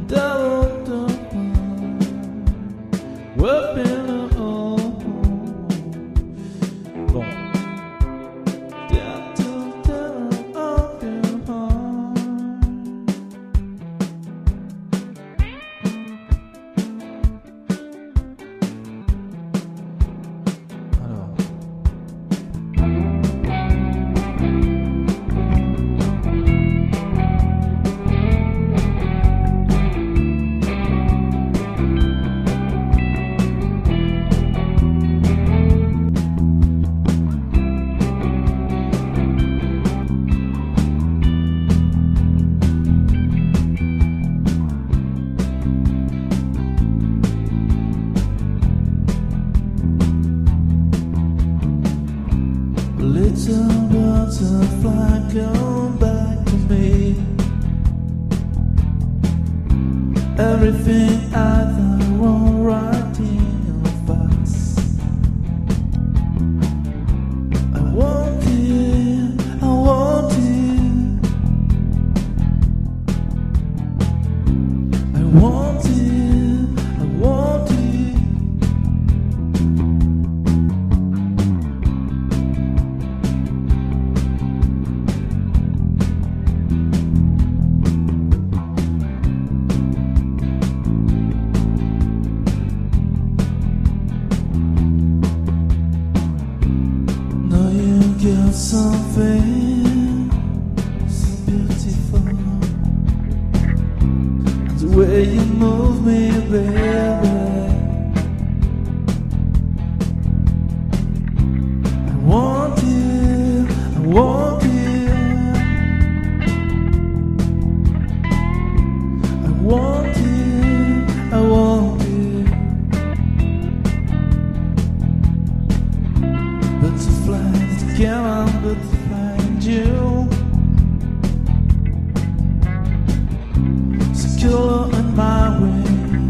Little butterfly, come back to me. Everything I thought was right in your face. I want you, I want you. I want you, I want you. Got something so beautiful, the way you move me, baby. I want you, I want you. I want you, I want you. Butterfly that come on, but find you secure in my way.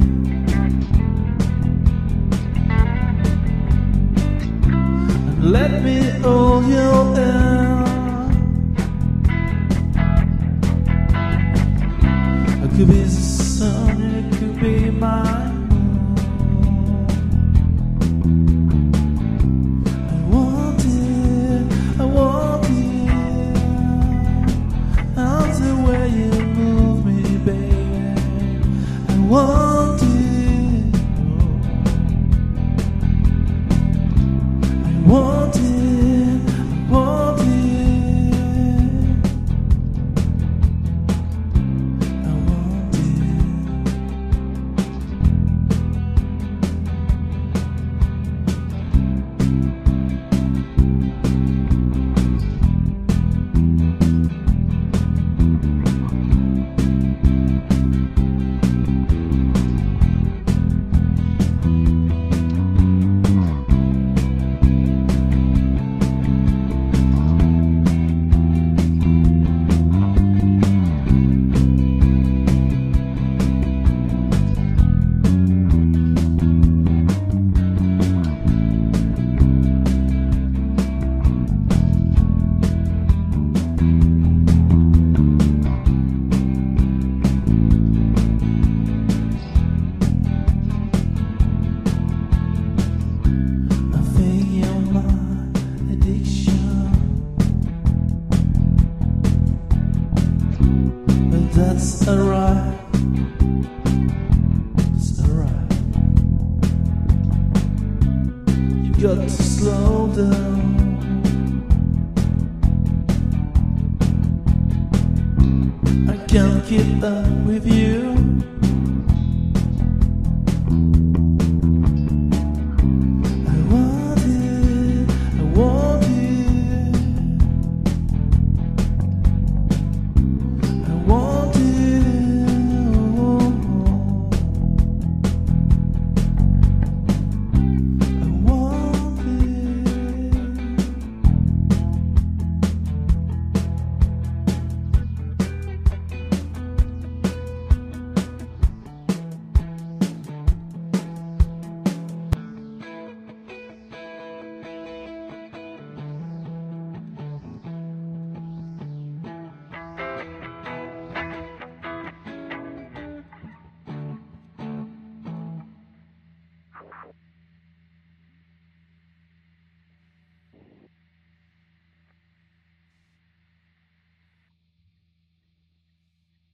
And let me hold your hand. I could be the sun, it could be mine. I want you, I want you, I want you, I want you. That's alright, it's alright. You've got to slow down. I can't keep up with you.